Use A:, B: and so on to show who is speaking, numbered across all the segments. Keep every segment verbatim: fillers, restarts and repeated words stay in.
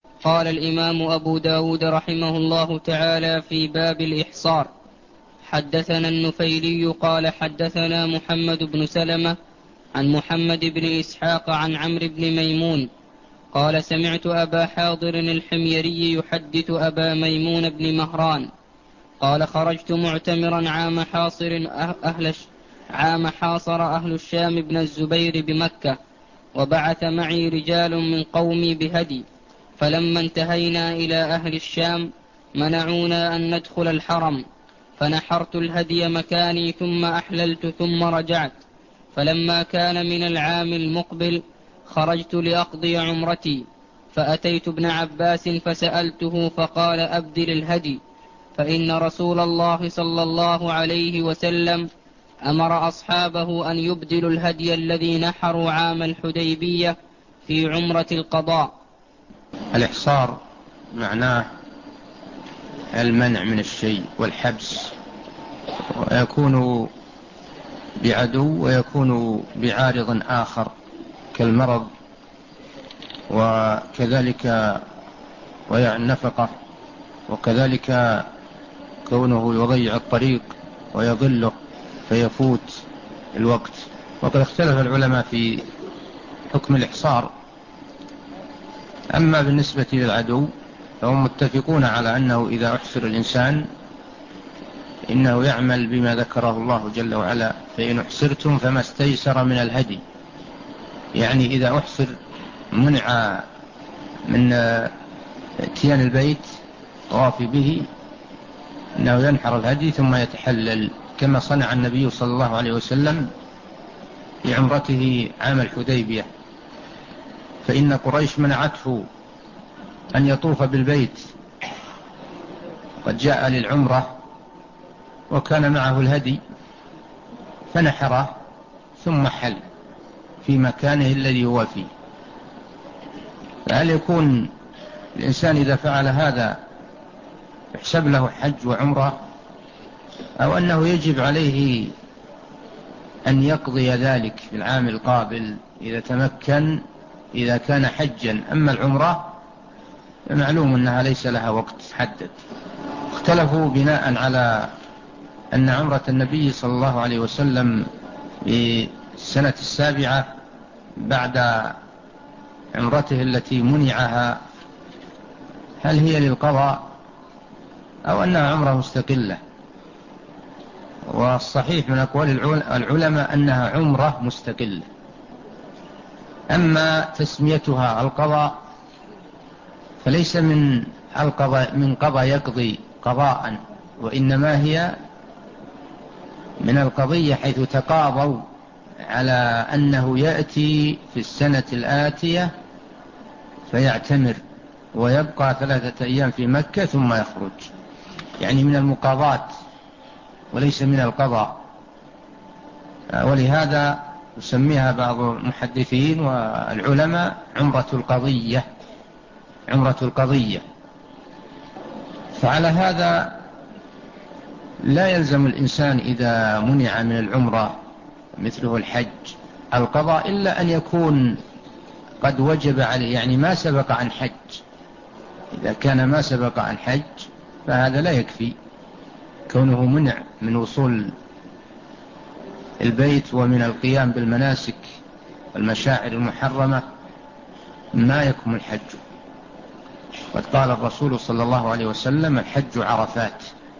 A: قال الإمام أبو داود رحمه الله تعالى في باب الإحصار: حدثنا النفيلي قال حدثنا محمد بن سلمة عن محمد بن إسحاق عن عمرو بن ميمون قال سمعت أبا حاضر الحميري يحدث أبا ميمون بن مهران قال خرجت معتمرا عام حاصر أهل عام حاصر أهل الشام بن الزبير بمكة، وبعث معي رجال من قومي بهدي، فلما انتهينا إلى أهل الشام منعونا أن ندخل الحرم، فنحرت الهدي مكاني ثم أحللت ثم رجعت. فلما كان من العام المقبل خرجت لأقضي عمرتي، فأتيت ابن عباس فسألته فقال أبدل الهدي، فإن رسول الله صلى الله عليه وسلم أمر أصحابه أن يبدلوا الهدي الذي نحروا عام الحديبية في عمرة القضاء.
B: الإحصار معناه المنع من الشيء والحبس، ويكون بعدو ويكون بعارض آخر كالمرض وكذلك ضياع النفقة، وكذلك كونه يضيع الطريق ويضله فيفوت الوقت. وقد اختلف العلماء في حكم الإحصار. أما بالنسبة للعدو فهم متفقون على أنه إذا أحصر الإنسان إنه يعمل بما ذكره الله جل وعلا: فإن أحصرتم فما استيسر من الهدي. يعني إذا أحصر منع من اتيان البيت طواف به، إنه ينحر الهدي ثم يتحلل، كما صنع النبي صلى الله عليه وسلم في عمرته عام الحديبية، فإن قريش منعته أن يطوف بالبيت، قد جاء للعمرة وكان معه الهدي فنحره ثم حل في مكانه الذي هو فيه. فهل يكون الإنسان إذا فعل هذا يحسب له حج وعمرة، أو أنه يجب عليه أن يقضي ذلك في العام القابل إذا تمكن، إذا كان حجا؟ أما العمرة فمعلوم أنها ليس لها وقت حدد. اختلفوا بناء على أن عمرة النبي صلى الله عليه وسلم في السنة السابعة بعد عمرته التي منعها، هل هي للقضاء أو أنها عمرة مستقلة؟ والصحيح من أقوال العلماء أنها عمرة مستقلة. أما تسميتها القضاء فليس من القضاء من قضى يقضي قضاء، وإنما هي من القضية حيث تقاضوا على أنه يأتي في السنة الآتية فيعتمر ويبقى ثلاثة أيام في مكة ثم يخرج، يعني من المقاضاة وليس من القضاء. ولهذا يسميها بعض المحدثين والعلماء عمرة القضية، عمرة القضية. فعلى هذا لا يلزم الإنسان إذا منع من العمرة مثله الحج القضاء، إلا أن يكون قد وجب عليه، يعني ما سبق عن حج. إذا كان ما سبق عن حج فهذا لا يكفي، كونه منع من وصول البيت ومن القيام بالمناسك والمشاعر المحرمة ما يكمل الحج. قد قال الرسول صلى الله عليه وسلم: الحج عرفات،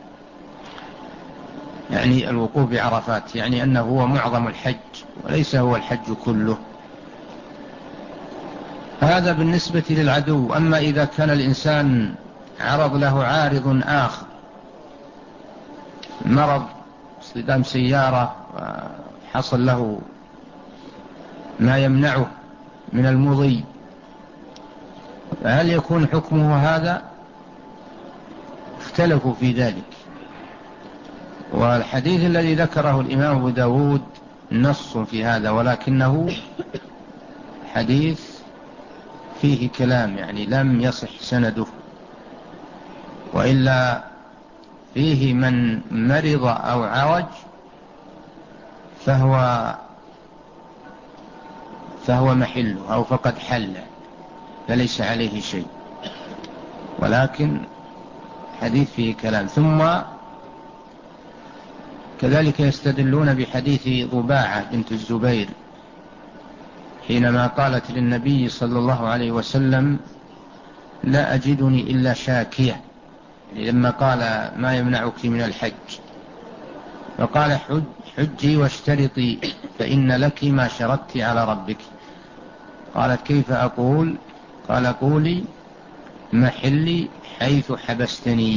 B: يعني الوقوف بعرفات، يعني أنه هو معظم الحج وليس هو الحج كله. هذا بالنسبة للعدو. أما إذا كان الإنسان عرض له عارض آخر، مرض، اصطدام سيارة، حصل له ما يمنعه من المضي، فهل يكون حكمه هذا؟ اختلفوا في ذلك. والحديث الذي ذكره الإمام أبو داود نص في هذا، ولكنه حديث فيه كلام، يعني لم يصح سنده، وإلا فيه من مرض أو عرج فهو فهو محله أو فقد حل، فليس عليه شيء. ولكن حديث فيه كلام. ثم كذلك يستدلون بحديث ضباعة بنت الزبير حينما قالت للنبي صلى الله عليه وسلم لا أجدني إلا شاكية، لما قال ما يمنعك من الحج، فقال حج حجي واشترطي فإن لك ما شرطت على ربك. قالت كيف أقول؟ قال قولي محلي حيث حبستني.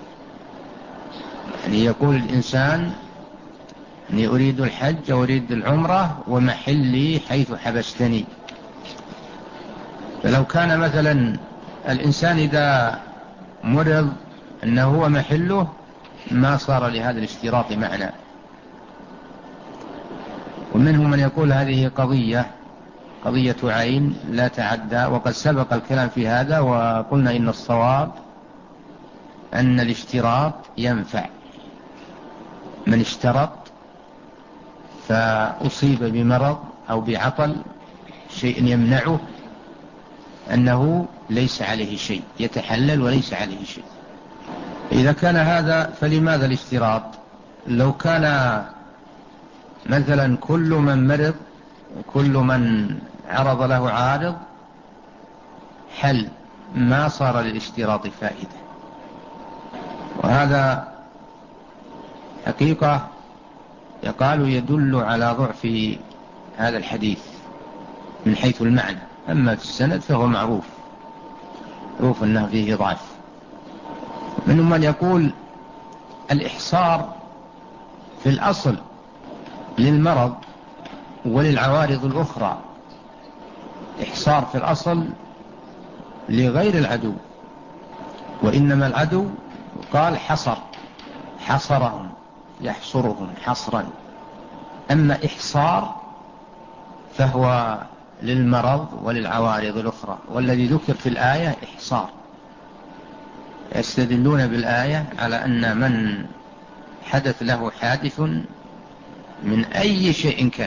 B: يعني يقول الإنسان أني أريد الحج وأريد العمرة ومحلي حيث حبستني. فلو كان مثلا الإنسان إذا مرض أنه هو محله ما صار لهذا الاشتراط معنى. ومنهم من يقول هذه قضية قضية عين لا تعدى، وقد سبق الكلام في هذا وقلنا إن الصواب أن الاشتراط ينفع. من اشترط فأصيب بمرض أو بعطل شيء يمنعه أنه ليس عليه شيء، يتحلل وليس عليه شيء. إذا كان هذا فلماذا الاشتراط؟ لو كان مثلا كل من مرض وكل من عرض له عارض حل ما صار للاشتراط فائدة. وهذا حقيقة يقال يدل على ضعف هذا الحديث من حيث المعنى، أما في السند فهو معروف معروف أنه فيه ضعف. منهم من يقول الإحصار في الأصل للمرض وللعوارض الأخرى، إحصار في الأصل لغير العدو، وإنما العدو قال حصر حصرهم يحصرهم حصرا، أما إحصار فهو للمرض وللعوارض الأخرى، والذي ذكر في الآية إحصار. يستدلون بالآية على أن من حدث له حادث من أي شيء كان،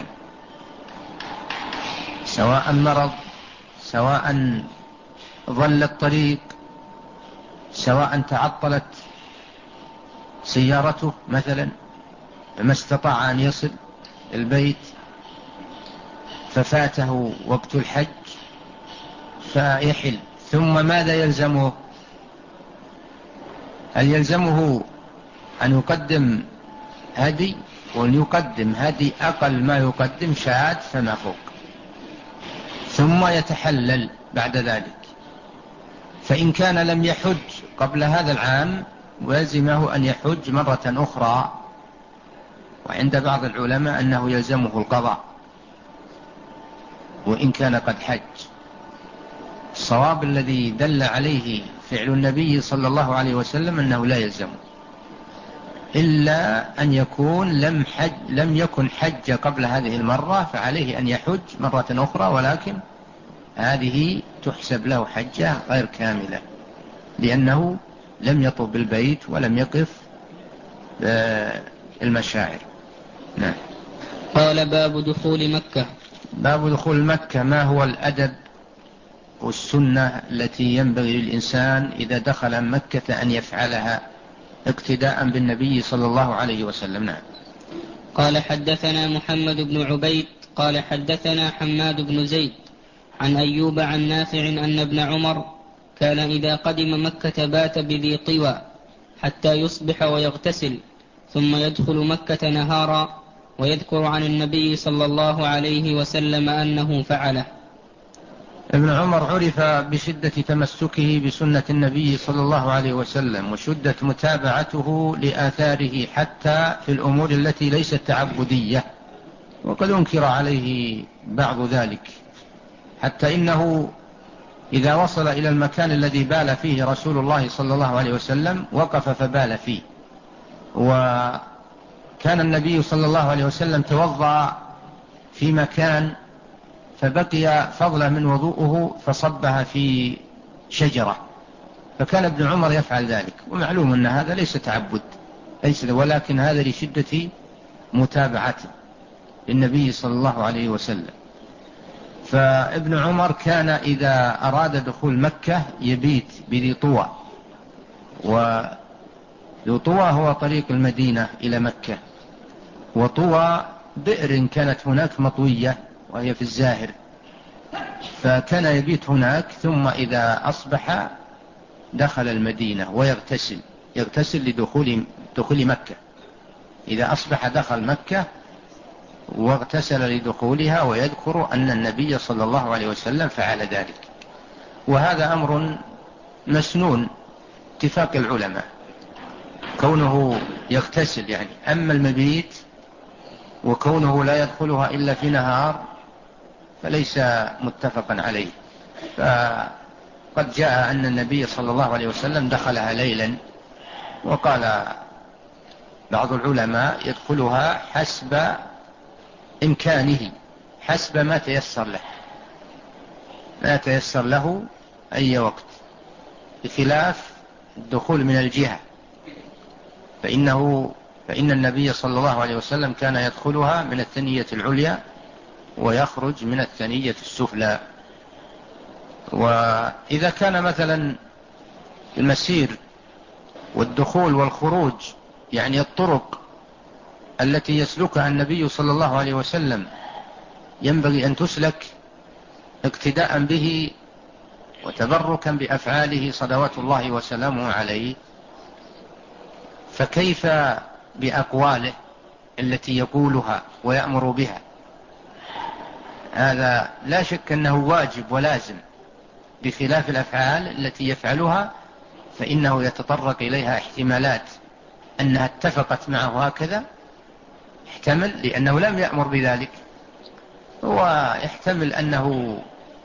B: سواء مرض سواء ظل الطريق سواء تعطلت سيارته مثلا فما استطاع أن يصل البيت ففاته وقت الحج فيحل، ثم ماذا يلزمه؟ هل يلزمه أن يقدم هدي؟ وأن يقدم هدي أقل ما يقدم شاة فما فوق، ثم يتحلل بعد ذلك. فإن كان لم يحج قبل هذا العام ويلزمه أن يحج مرة أخرى، وعند بعض العلماء أنه يلزمه القضاء وإن كان قد حج. الصواب الذي دل عليه فعل النبي صلى الله عليه وسلم أنه لا يلزمه إلا أن يكون لم, حج لم يكن حج قبل هذه المرة، فعليه أن يحج مرة أخرى، ولكن هذه تحسب له حجة غير كاملة لأنه لم يطب بالبيت ولم يقف المشاعر. نعم.
A: قال باب دخول مكة.
B: باب دخول مكة، ما هو الأدب والسنة التي ينبغي للإنسان إذا دخل مكة أن يفعلها اقتداء بالنبي صلى الله عليه وسلم. نعم.
A: قال حدثنا محمد بن عبيد قال حدثنا حماد بن زيد عن أيوب عن نافع أن ابن عمر كان إذا قدم مكة بات بذي طوى حتى يصبح ويغتسل ثم يدخل مكة نهارا، ويذكر عن النبي صلى الله عليه وسلم أنه فعله.
B: ابن عمر عرف بشدة تمسكه بسنة النبي صلى الله عليه وسلم وشدة متابعته لآثاره حتى في الأمور التي ليست تعبدية، وقد أنكر عليه بعض ذلك، حتى إنه إذا وصل إلى المكان الذي بال فيه رسول الله صلى الله عليه وسلم وقف فبال فيه. وكان النبي صلى الله عليه وسلم توضأ في مكان فبقي فضلا من وضوءه فصبها في شجرة، فكان ابن عمر يفعل ذلك، ومعلوم أن هذا ليس تعبد ليس، ولكن هذا لشدة متابعته للنبي صلى الله عليه وسلم. فابن عمر كان إذا أراد دخول مكة يبيت بذي طوى، وذي طوى هو طريق المدينة إلى مكة، وطوى بئر كانت هناك مطوية وهي في الزاهر، فكان يبيت هناك، ثم إذا أصبح دخل المدينة ويغتسل يغتسل لدخول دخول مكة. إذا أصبح دخل مكة واغتسل لدخولها، ويذكر أن النبي صلى الله عليه وسلم فعل ذلك. وهذا أمر مسنون اتفاق العلماء، كونه يغتسل يعني. أما المبيت وكونه لا يدخلها إلا في نهار فليس متفقا عليه. فقد جاء أن النبي صلى الله عليه وسلم دخلها ليلا، وقال بعض العلماء يدخلها حسب إمكانه، حسب ما تيسر له، ما تيسر له أي وقت، بخلاف الدخول من الجهة، فإنه فإن النبي صلى الله عليه وسلم كان يدخلها من الثنية العليا ويخرج من الثنية السفلى. وإذا كان مثلا المسير والدخول والخروج يعني الطرق التي يسلكها النبي صلى الله عليه وسلم ينبغي أن تسلك اقتداء به وتبركا بأفعاله صلوات الله وسلامه عليه، فكيف بأقواله التي يقولها ويأمر بها؟ هذا لا شك أنه واجب ولازم، بخلاف الأفعال التي يفعلها فإنه يتطرق إليها احتمالات أنها اتفقت معه هكذا، يحتمل لأنه لم يأمر بذلك، ويحتمل أنه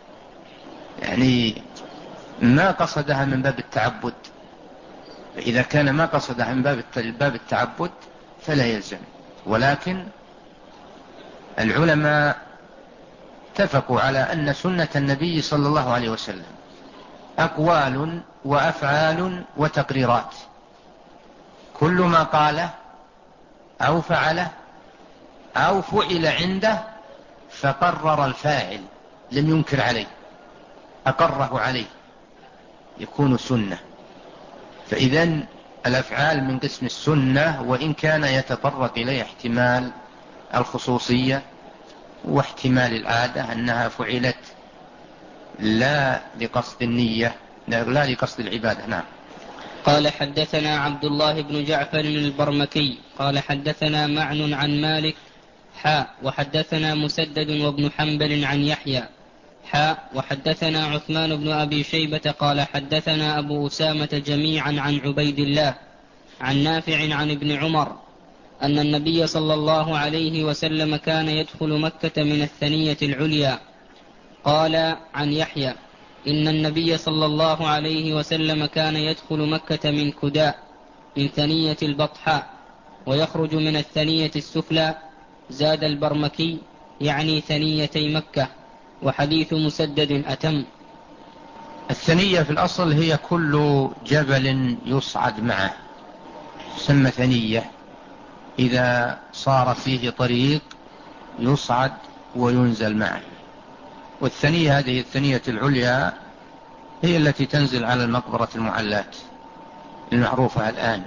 B: يعني ما قصدها من باب التعبد، فإذا كان ما قصدها من باب التعبد فلا يلزم. ولكن العلماء اتفقوا على أن سنة النبي صلى الله عليه وسلم أقوال وأفعال وتقريرات، كل ما قاله أو فعله أو فعل عنده فقرر الفاعل لم ينكر عليه، أقره عليه، يكون سنة. فإذن الأفعال من قسم السنة، وإن كان يتطرق إليه احتمال الخصوصية واحتمال العادة أنها فعلت لا لقصد النية، لا لقصد العبادة. نعم.
A: قال حدثنا عبد الله بن جعفر البرمكي قال حدثنا معن عن مالك حاء وحدثنا مسدد وابن حنبل عن يحيى حاء وحدثنا عثمان بن أبي شيبة قال حدثنا أبو أسامة جميعا عن عبيد الله عن نافع عن ابن عمر أن النبي صلى الله عليه وسلم كان يدخل مكة من الثنية العليا. قال عن يحيى إن النبي صلى الله عليه وسلم كان يدخل مكة من كداء من ثنية البطحاء ويخرج من الثنية السفلى. زاد البرمكي يعني ثنيتي مكة، وحديث مسدد أتم.
B: الثنية في الأصل هي كل جبل يصعد معه سمى ثنية، إذا صار فيه طريق يصعد وينزل معه. والثنية هذه الثنية العليا هي التي تنزل على المقبرة المعلات المعروفة الآن،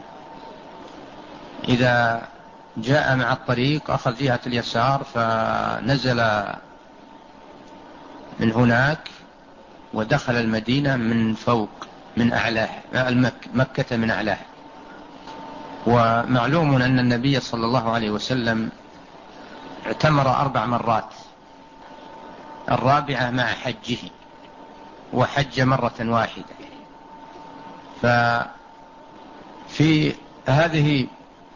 B: إذا جاء مع الطريق أخذ جهة اليسار فنزل من هناك ودخل المدينة من فوق من أعلاها، مكة من أعلاها. ومعلوم أن النبي صلى الله عليه وسلم اعتمر أربع مرات، الرابعة مع حجه، وحج مرة واحدة. ففي هذه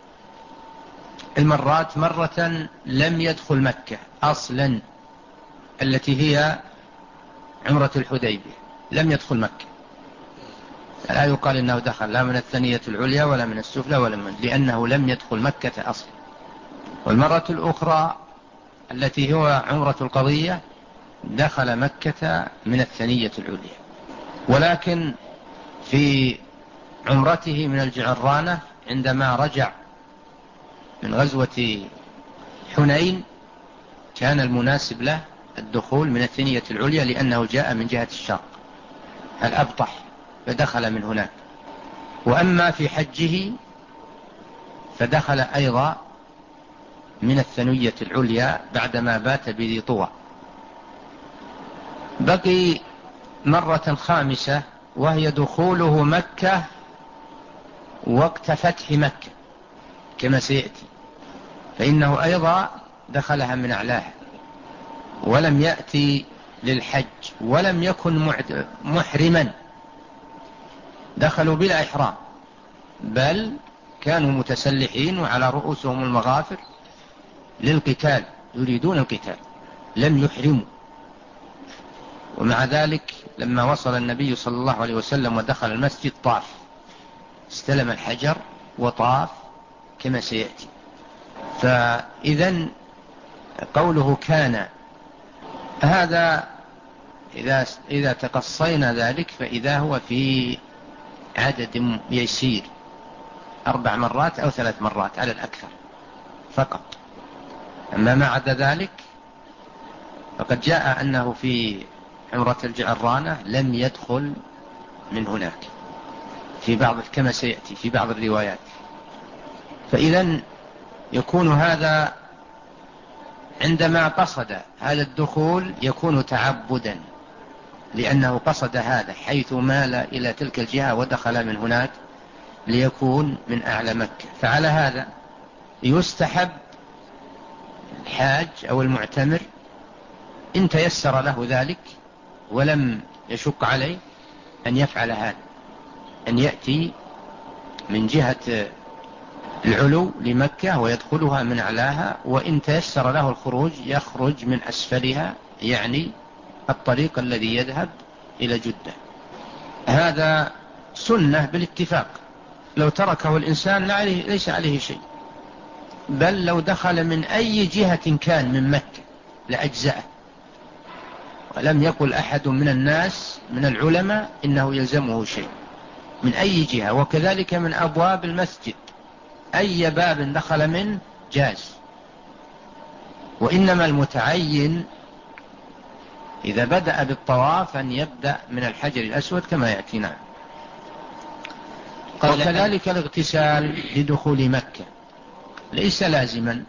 B: المرات مرة لم يدخل مكة أصلا، التي هي عمرة الحديبية، لم يدخل مكة، لا يقال إنه دخل لا من الثنية العليا ولا من السفلى ولا من، لأنه لم يدخل مكة أصلا. والمرة الأخرى التي هو عمرة القضية دخل مكة من الثنية العليا. ولكن في عمرته من الجعرانة عندما رجع من غزوة حنين كان المناسب له الدخول من الثنية العليا لأنه جاء من جهة الشرق الأبطح فدخل من هناك. وأما في حجه فدخل أيضا من الثنية العليا بعدما بات بذي طوى. بقي مرة خامسة وهي دخوله مكة وقت فتح مكة كما سيأتي، فإنه أيضا دخلها من أعلاها ولم يأتي للحج ولم يكن محرما، دخلوا بلا إحرام بل كانوا متسلحين وعلى رؤوسهم المغافر للقتال يريدون القتال لم يحرموا. ومع ذلك لما وصل النبي صلى الله عليه وسلم ودخل المسجد طاف، استلم الحجر وطاف كما سيأتي. فإذا قوله كان هذا إذا, إذا تقصينا ذلك فإذا هو في عدد يسير أربع مرات أو ثلاث مرات على الأكثر فقط. أما ما عدا ذلك فقد جاء أنه في عمرة الجعرانة لم يدخل من هناك في بعض كما سيأتي في بعض الروايات. فإذا يكون هذا عندما قصد هذا الدخول يكون تعبدا لأنه قصد هذا حيث مال إلى تلك الجهة ودخل من هناك ليكون من أعلى مكة. فعلى هذا يستحب الحاج أو المعتمر إن تيسر له ذلك ولم يشق عليه أن يفعل هذا، أن يأتي من جهة العلو لمكة ويدخلها من أعلاها، وإن تيسر له الخروج يخرج من أسفلها يعني الطريق الذي يذهب إلى جدة. هذا سنة بالاتفاق، لو تركه الإنسان لا عليه ليس عليه شيء، بل لو دخل من أي جهة كان من مكة لأجزأه. ولم يقل أحد من الناس من العلماء إنه يلزمه شيء من أي جهة، وكذلك من أبواب المسجد أي باب دخل منه جاز. وإنما المتعين إذا بدأ بالطواف أن يبدأ من الحجر الأسود كما يأتينا. وكذلك الاغتسال لدخول مكة ليس لازما،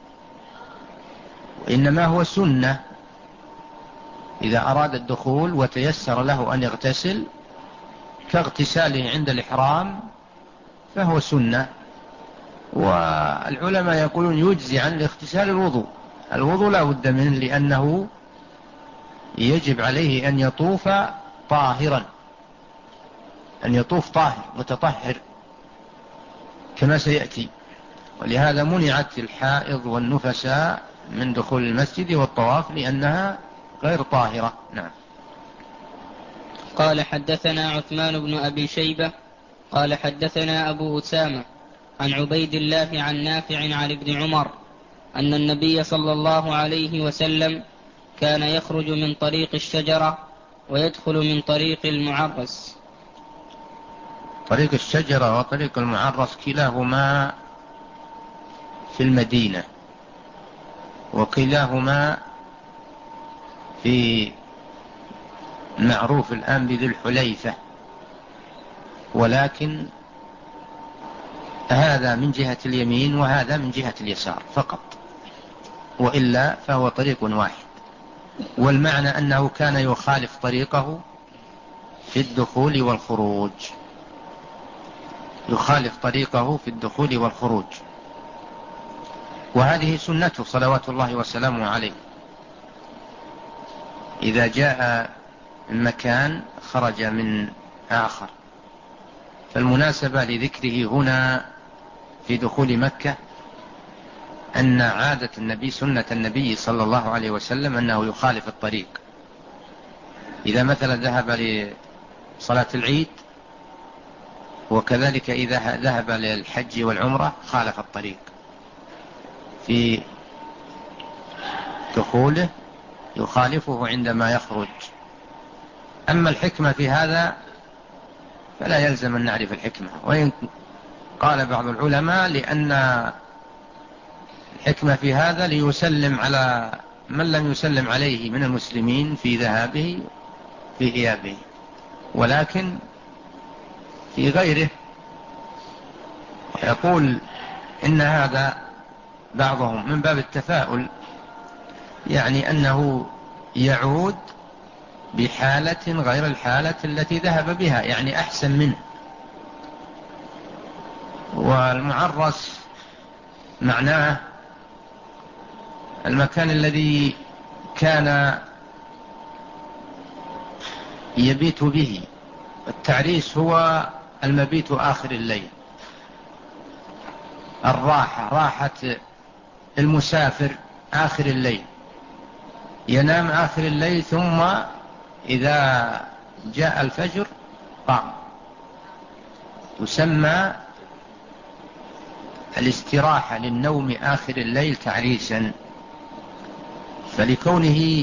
B: وإنما هو سنة إذا أراد الدخول وتيسر له أن يغتسل كاغتساله عند الإحرام فهو سنة. والعلماء يقولون يجزي عن الاغتسال الوضوء، الوضوء لا بد منه لأنه يجب عليه أن يطوف طاهرا، أن يطوف طاهر متطهر كما سيأتي. ولهذا منعت الحائض والنفساء من دخول المسجد والطواف لأنها غير طاهرة. نعم.
A: قال حدثنا عثمان بن أبي شيبة قال حدثنا أبو أسامة عن عبيد الله عن نافع عن ابن عمر أن النبي صلى الله عليه وسلم كان يخرج من طريق الشجرة ويدخل من طريق المعرس.
B: طريق الشجرة وطريق المعرس كلاهما في المدينة، وكلاهما في معروف الآن بذي الحليفة، ولكن هذا من جهة اليمين وهذا من جهة اليسار فقط، وإلا فهو طريق واحد. والمعنى أنه كان يخالف طريقه في الدخول والخروج، يخالف طريقه في الدخول والخروج، وهذه سنته صلوات الله وسلامه عليه. إذا جاء المكان خرج من آخر. فالمناسبة لذكره هنا في دخول مكة أن عادة النبي سنة النبي صلى الله عليه وسلم أنه يخالف الطريق. إذا مثلا ذهب لصلاة العيد وكذلك إذا ذهب للحج والعمرة خالف الطريق في دخوله، يخالفه عندما يخرج. أما الحكمة في هذا فلا يلزم أن نعرف الحكمة، وإن قال بعض العلماء لأن الحكمة في هذا ليسلم على من لم يسلم عليه من المسلمين في ذهابه في إيابه، ولكن في غيره. يقول إن هذا بعضهم من باب التفاؤل، يعني أنه يعود بحالة غير الحالة التي ذهب بها، يعني أحسن منه. والمعرس معناه المكان الذي كان يبيت به. التعريس هو المبيت آخر الليل، الراحة، راحة المسافر آخر الليل، ينام آخر الليل، ثم إذا جاء الفجر قام. تسمى الاستراحة للنوم آخر الليل تعريسا. فلكونه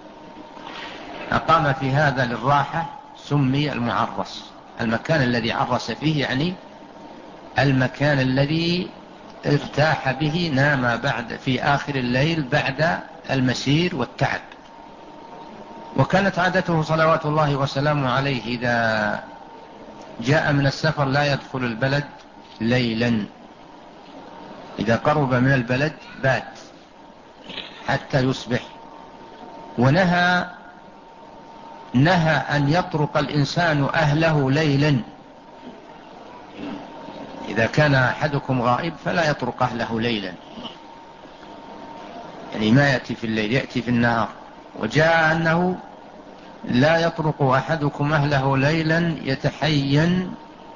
B: أقام في هذا للراحة سمي المعرس. المكان الذي عرس فيه يعني المكان الذي ارتاح به، نام بعد في آخر الليل بعد المسير والتعب. وكانت عادته صلوات الله وسلامه عليه إذا جاء من السفر لا يدخل البلد ليلا، إذا قرب من البلد بات حتى يصبح. ونهى نهى أن يطرق الإنسان أهله ليلا. إذا كان أحدكم غائب فلا يطرق أهله ليلا، يعني ما يأتي في الليل، يأتي في النهار. وجاء أنه لا يطرق أحدكم أهله ليلا يتحين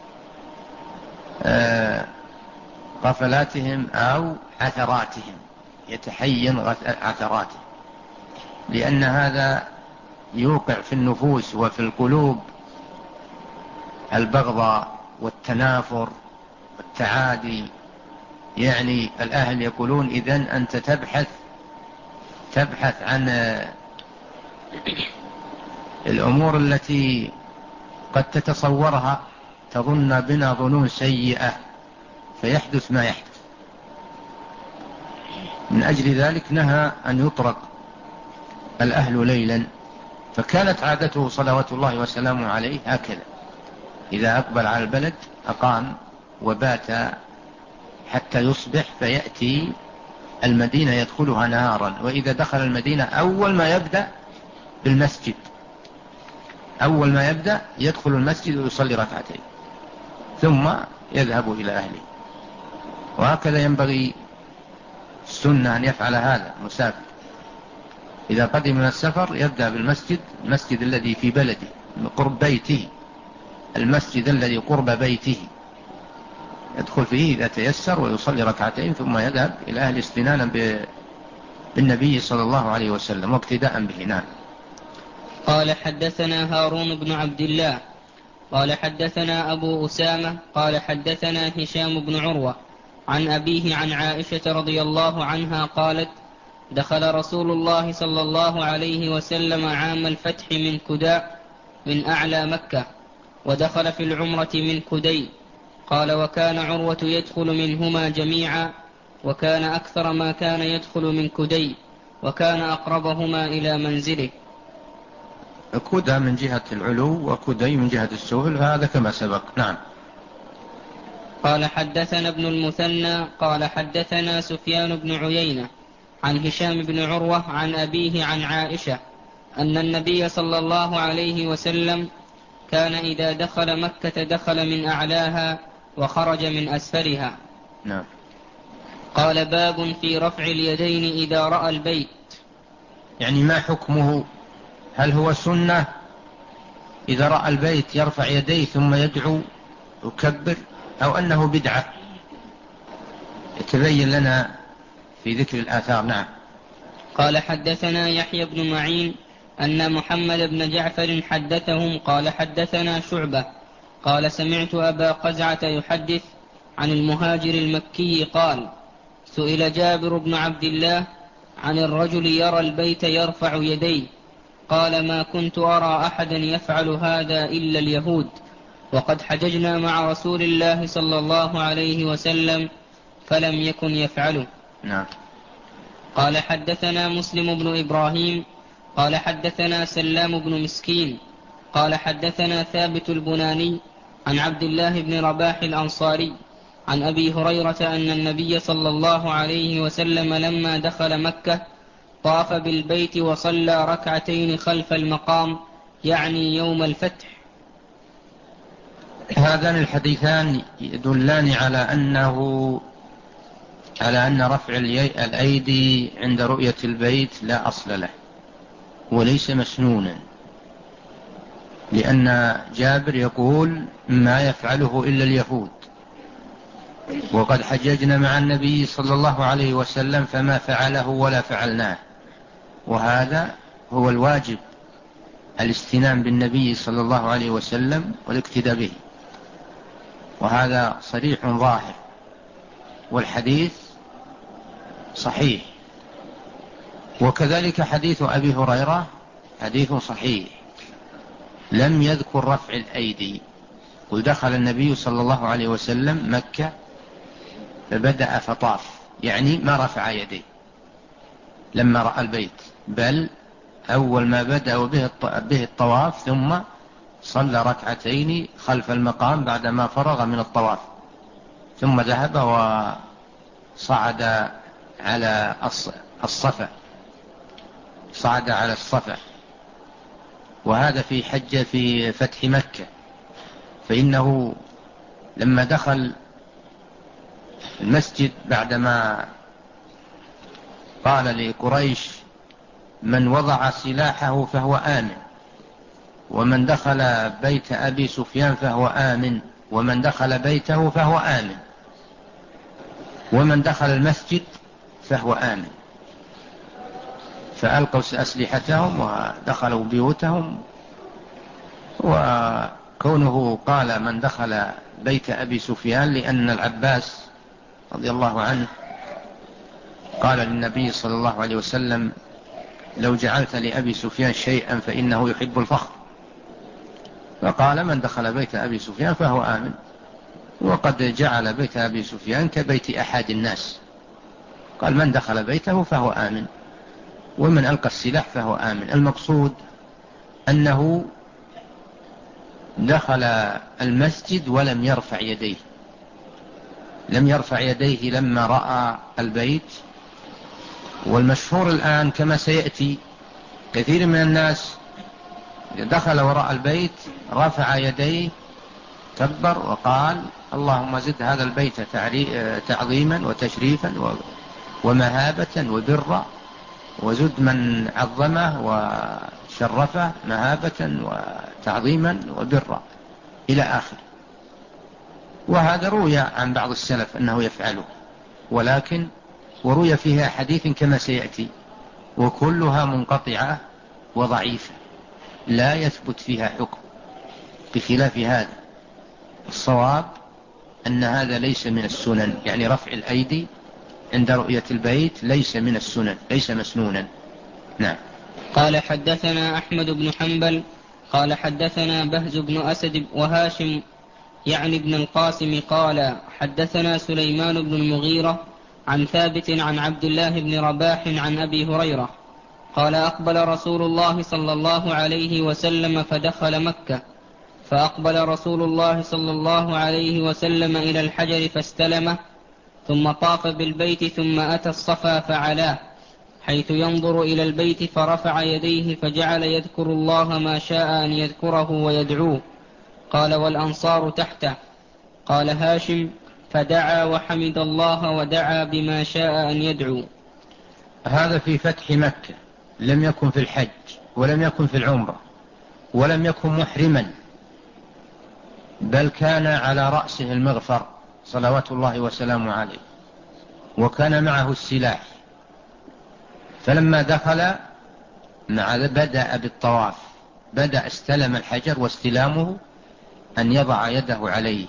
B: غفلاتهم أو عثراتهم، يتحين عثراتهم، لأن هذا يوقع في النفوس وفي القلوب البغضاء والتنافر والتعادي. يعني الأهل يقولون إذن أنت تبحث تبحث عن الأمور التي قد تتصورها، تظن بنا ظنون سيئة فيحدث ما يحدث. من أجل ذلك نهى أن يطرق الأهل ليلا. فكانت عادته صلوات الله وسلامه عليه هكذا، إذا أقبل على البلد أقام وبات حتى يصبح، فيأتي المدينة يدخلها نهارا. وإذا دخل المدينة أول ما يبدأ بالمسجد، أول ما يبدأ يدخل المسجد ويصلي ركعتين ثم يذهب إلى أهله. وهكذا ينبغي السنة أن يفعل هذا المسافر. إذا قدم من السفر يبدأ بالمسجد، المسجد الذي في بلده قرب بيته، المسجد الذي قرب بيته يدخل فيه إذا تيسر ويصلي ركعتين ثم يذهب إلى أهل استنانا بالنبي صلى الله عليه وسلم واقتداء به. نعم.
A: قال حدثنا هارون بن عبد الله قال حدثنا أبو أسامة قال حدثنا هشام بن عروة عن أبيه عن عائشة رضي الله عنها قالت: دخل رسول الله صلى الله عليه وسلم عام الفتح من كداء من أعلى مكة، ودخل في العمرة من كدي. قال: وكان عروة يدخل منهما جميعا، وكان أكثر ما كان يدخل من كدي، وكان أقربهما إلى منزله.
B: كدى من جهة العلو وكدي من جهة السفل، هذا كما سبق. نعم.
A: قال حدثنا ابن المثنى قال حدثنا سفيان بن عيينة عن هشام بن عروة عن أبيه عن عائشة أن النبي صلى الله عليه وسلم كان إذا دخل مكة دخل من أعلاها وخرج من أسفلها.
B: نعم.
A: قال: باب في رفع اليدين إذا رأى البيت.
B: يعني ما حكمه؟ هل هو سنة إذا رأى البيت يرفع يديه ثم يدعو ويكبر، أو أنه بدعة؟ يتبين لنا في ذكر الآثار. نعم.
A: قال حدثنا يحيى بن معين أن محمد بن جعفر حدثهم قال حدثنا شعبة قال: سمعت أبا قزعة يحدث عن المهاجر المكي قال: سئل جابر بن عبد الله عن الرجل يرى البيت يرفع يديه، قال: ما كنت أرى أحدا يفعل هذا إلا اليهود، وقد حججنا مع رسول الله صلى الله عليه وسلم فلم يكن يفعله.
B: نعم.
A: قال حدثنا مسلم بن إبراهيم قال حدثنا سلام بن مسكين قال حدثنا ثابت البناني عن عبد الله بن رباح الأنصاري عن أبي هريرة أن النبي صلى الله عليه وسلم لما دخل مكة طاف بالبيت وصلى ركعتين خلف المقام، يعني يوم الفتح.
B: هذان الحديثان يدلان على أنه على أن رفع الأيدي عند رؤية البيت لا أصل له وليس مسنونا، لأن جابر يقول ما يفعله إلا اليهود، وقد حججنا مع النبي صلى الله عليه وسلم فما فعله ولا فعلناه، وهذا هو الواجب، الاستنان بالنبي صلى الله عليه وسلم والاقتداء به، وهذا صريح ظاهر، والحديث صحيح. وكذلك حديث أبي هريرة حديث صحيح لم يذكر رفع الأيدي، ودخل النبي صلى الله عليه وسلم مكة فبدأ فطاف، يعني ما رفع يديه لما رأى البيت، بل أول ما بدأ به الطواف ثم صلى ركعتين خلف المقام بعدما فرغ من الطواف، ثم ذهب وصعد على الصفا صعد على الصفا وهذا في حجة في فتح مكة، فإنه لما دخل المسجد بعدما قال لقريش من وضع سلاحه فهو آمن، ومن دخل بيت أبي سفيان فهو آمن، ومن دخل بيته فهو آمن، ومن دخل المسجد فهو آمن، فألقوا أسلحتهم ودخلوا بيوتهم. وكونه قال من دخل بيت أبي سفيان لأن العباس رضي الله عنه قال للنبي صلى الله عليه وسلم لو جعلت لأبي سفيان شيئا فإنه يحب الفخر، فقال من دخل بيت أبي سفيان فهو آمن، وقد جعل بيت أبي سفيان كبيت أحد الناس، قال من دخل بيته فهو آمن، ومن ألقى السلاح فهو آمن. المقصود أنه دخل المسجد ولم يرفع يديه لم يرفع يديه لما رأى البيت. والمشهور الآن كما سيأتي كثير من الناس دخل وراء البيت رفع يديه كبر وقال اللهم زد هذا البيت تعظيما وتشريفا ومهابة وبرا، وزد من عظمه وشرفه مهابة وتعظيما وبرا إلى آخر. وهذا روي عن بعض السلف أنه يفعله، ولكن وروي فيها حديث كما سيأتي وكلها منقطعة وضعيفة لا يثبت فيها حكم، بخلاف هذا الصواب أن هذا ليس من السنن، يعني رفع الأيدي عند رؤية البيت ليس من السنن، ليس مسنونا. نعم.
A: قال حدثنا أحمد بن حنبل قال حدثنا بهز بن أسد وهاشم يعني ابن القاسم قال حدثنا سليمان بن المغيرة عن ثابت عن عبد الله بن رباح عن أبي هريرة قال أقبل رسول الله صلى الله عليه وسلم فدخل مكة، فأقبل رسول الله صلى الله عليه وسلم إلى الحجر فاستلمه، ثم طاف بالبيت ثم أتى الصفا فعلاه حيث ينظر إلى البيت فرفع يديه فجعل يذكر الله ما شاء أن يذكره ويدعوه. قال والأنصار تحته. قال هاشم فدعا وحمد الله ودعا بما شاء أن يدعو.
B: هذا في فتح مكة، لم يكن في الحج ولم يكن في العمرة ولم يكن محرما، بل كان على رأسه المغفر صلوات الله وسلامه عليه، وكان معه السلاح. فلما دخل بدأ بالطواف، بدأ استلم الحجر، واستلامه أن يضع يده عليه،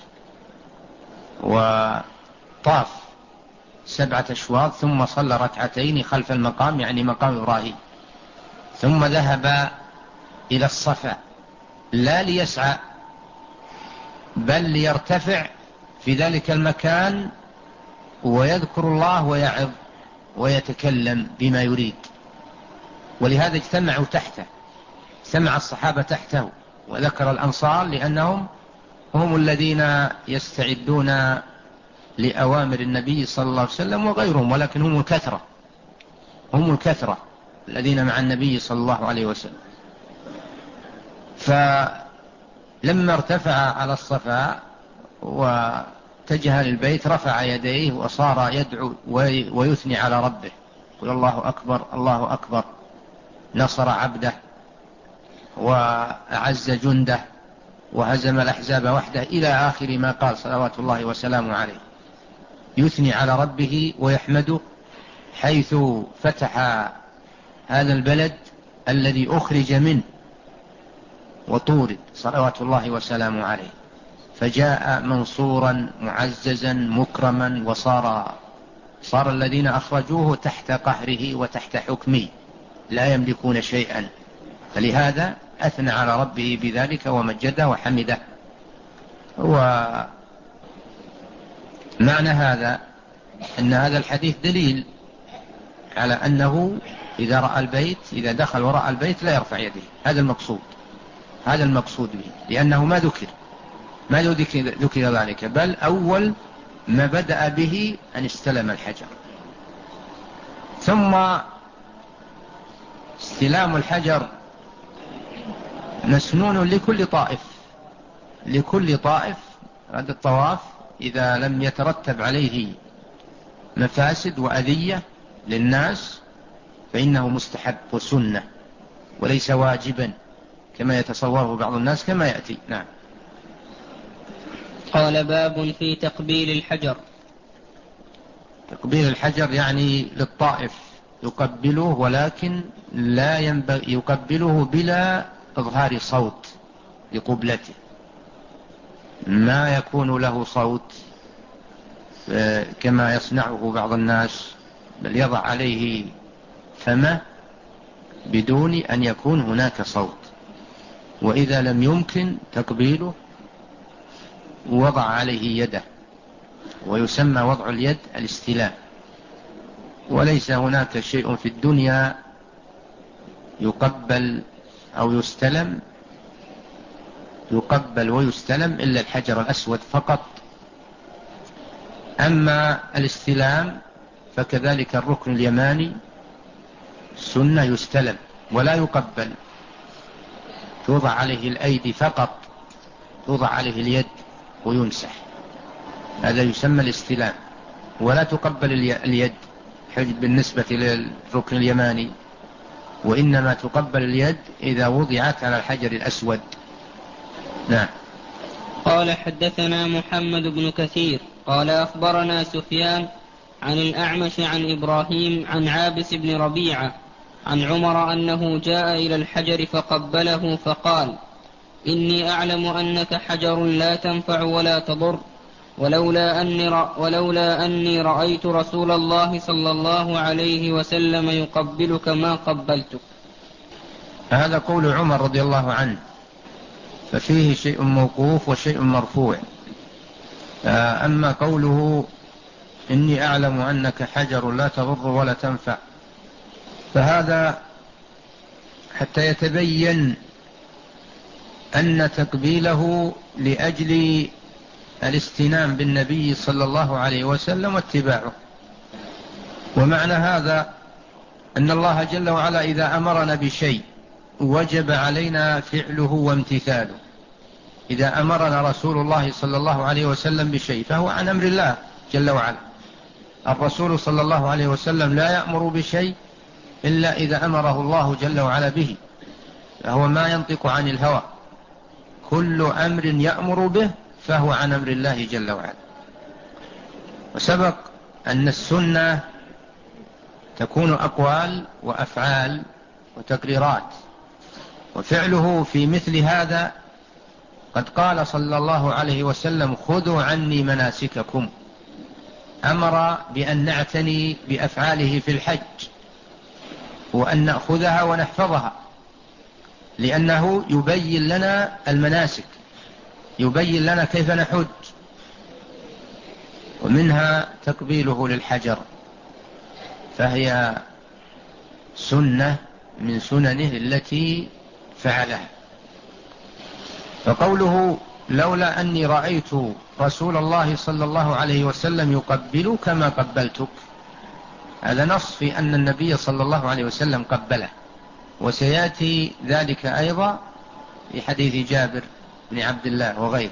B: وطاف سبعة أشواط ثم صلى ركعتين خلف المقام، يعني مقام إبراهيم، ثم ذهب إلى الصفا لا ليسعى بل ليرتفع في ذلك المكان ويذكر الله ويعظ ويتكلم بما يريد، ولهذا اجتمعوا تحته، اجتمع الصحابة تحته. وذكر الأنصار لأنهم هم الذين يستعدون لأوامر النبي صلى الله عليه وسلم وغيرهم، ولكن هم الكثرة، هم الكثرة الذين مع النبي صلى الله عليه وسلم. فلما ارتفع على الصفا واتجه للبيت رفع يديه وصار يدعو ويثني على ربه، يقول الله أكبر الله أكبر، نصر عبده وأعز جنده وهزم الأحزاب وحده، إلى آخر ما قال صلوات الله وسلامه عليه. يثني على ربه ويحمده، حيث فتح هذا البلد الذي أخرج منه وطورد صلوات الله وسلامه عليه، فجاء منصورا معززا مكرما، وصار صار الذين أخرجوه تحت قهره وتحت حكمه لا يملكون شيئا، فلهذا أثنى على ربه بذلك ومجده وحمده. ومعنى هذا أن هذا الحديث دليل على أنه إذا رأى البيت، إذا دخل ورأى البيت لا يرفع يده، هذا المقصود، هذا المقصود به، لأنه ما ذكر ما ذكر ذلك، بل أول ما بدأ به أن استلم الحجر. ثم استلام الحجر مسنون لكل طائف، لكل طائف. هذا الطواف إذا لم يترتب عليه مفاسد وأذية للناس فإنه مستحب وسنة وليس واجبا كما يتصوره بعض الناس كما يأتي. نعم.
A: قال باب في تقبيل الحجر.
B: تقبيل الحجر يعني للطائف يقبله، ولكن لا ينبغي يقبله بلا إظهار صوت لقبلته، ما يكون له صوت كما يصنعه بعض الناس، بل يضع عليه فمه بدون أن يكون هناك صوت. وإذا لم يمكن تقبيله وضع عليه يده، ويسمى وضع اليد الاستلام. وليس هناك شيء في الدنيا يقبل أو يستلم يقبل ويستلم إلا الحجر الأسود فقط. أما الاستلام فكذلك الركن اليماني سنة يستلم ولا يقبل، توضع عليه الأيدي فقط، توضع عليه اليد ويمسح، هذا يسمى الاستلام، ولا تقبل اليد بالنسبة للركن اليماني، وإنما تقبل اليد إذا وضعت على الحجر الأسود. نعم.
A: قال حدثنا محمد بن كثير قال أخبرنا سفيان عن الأعمش عن إبراهيم عن عابس بن ربيعة عن عمر أنه جاء إلى الحجر فقبله فقال: إني أعلم أنك حجر لا تنفع ولا تضر، ولولا أني, ولولا أني رأيت رسول الله صلى الله عليه وسلم يقبلك ما قبلتك.
B: هذا قول عمر رضي الله عنه، ففيه شيء موقوف وشيء مرفوع. أما قوله إني أعلم أنك حجر لا تضر ولا تنفع، فهذا حتى يتبين أن تقبيله لأجل الاستنام بالنبي صلى الله عليه وسلم واتباعه. ومعنى هذا أن الله جل وعلا إذا أمرنا بشيء وجب علينا فعله وامتثاله. إذا أمرنا رسول الله صلى الله عليه وسلم بشيء فهو عن أمر الله جل وعلا. الرسول صلى الله عليه وسلم لا يأمر بشيء إلا إذا أمره الله جل وعلا به، فهو ما ينطق عن الهوى، كل أمر يأمر به فهو عن أمر الله جل وعلا. وسبق أن السنة تكون أقوال وأفعال وتقريرات، وفعله في مثل هذا قد قال صلى الله عليه وسلم: خذوا عني مناسككم. أمر بأن نعتني بأفعاله في الحج وأن نأخذها ونحفظها، لأنه يبين لنا المناسك، يبين لنا كيف نحج، ومنها تقبيله للحجر. فهي سنة من سننه التي فعلها. فقوله لولا أني رأيت رسول الله صلى الله عليه وسلم يقبلك ما قبلتك، هذا نص في أن النبي صلى الله عليه وسلم قبله، وسيأتي ذلك أيضا في حديث جابر بن عبد الله وغيره.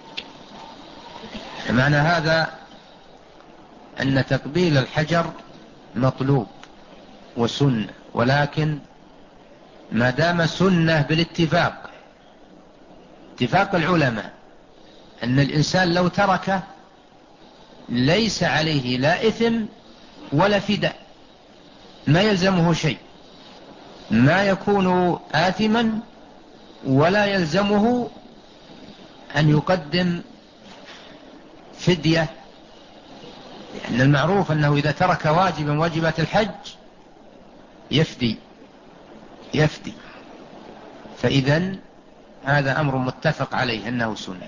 B: معنى هذا أن تقبيل الحجر مطلوب وسنة، ولكن ما دام سنة بالاتفاق، اتفاق العلماء أن الإنسان لو تركه ليس عليه لا إثم ولا فداء، ما يلزمه شيء، ما يكون آثما ولا يلزمه أن يقدم فدية، لأن المعروف أنه إذا ترك واجبا واجبات الحج يفدي يفدي فإذن هذا أمر متفق عليه أنه سنة.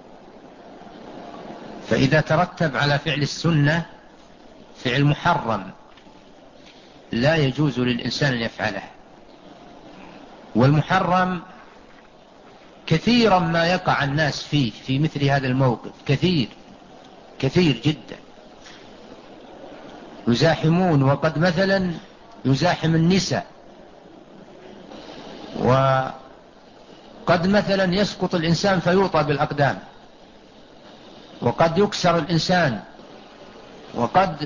B: فإذا ترتب على فعل السنة فعل محرم لا يجوز للإنسان أن يفعله، والمحرم كثيرا ما يقع الناس فيه في مثل هذا الموقف، كثير كثير جدا، يزاحمون، وقد مثلا يزاحم النساء، وقد مثلا يسقط الإنسان فيوطى بالأقدام، وقد يكسر الإنسان، وقد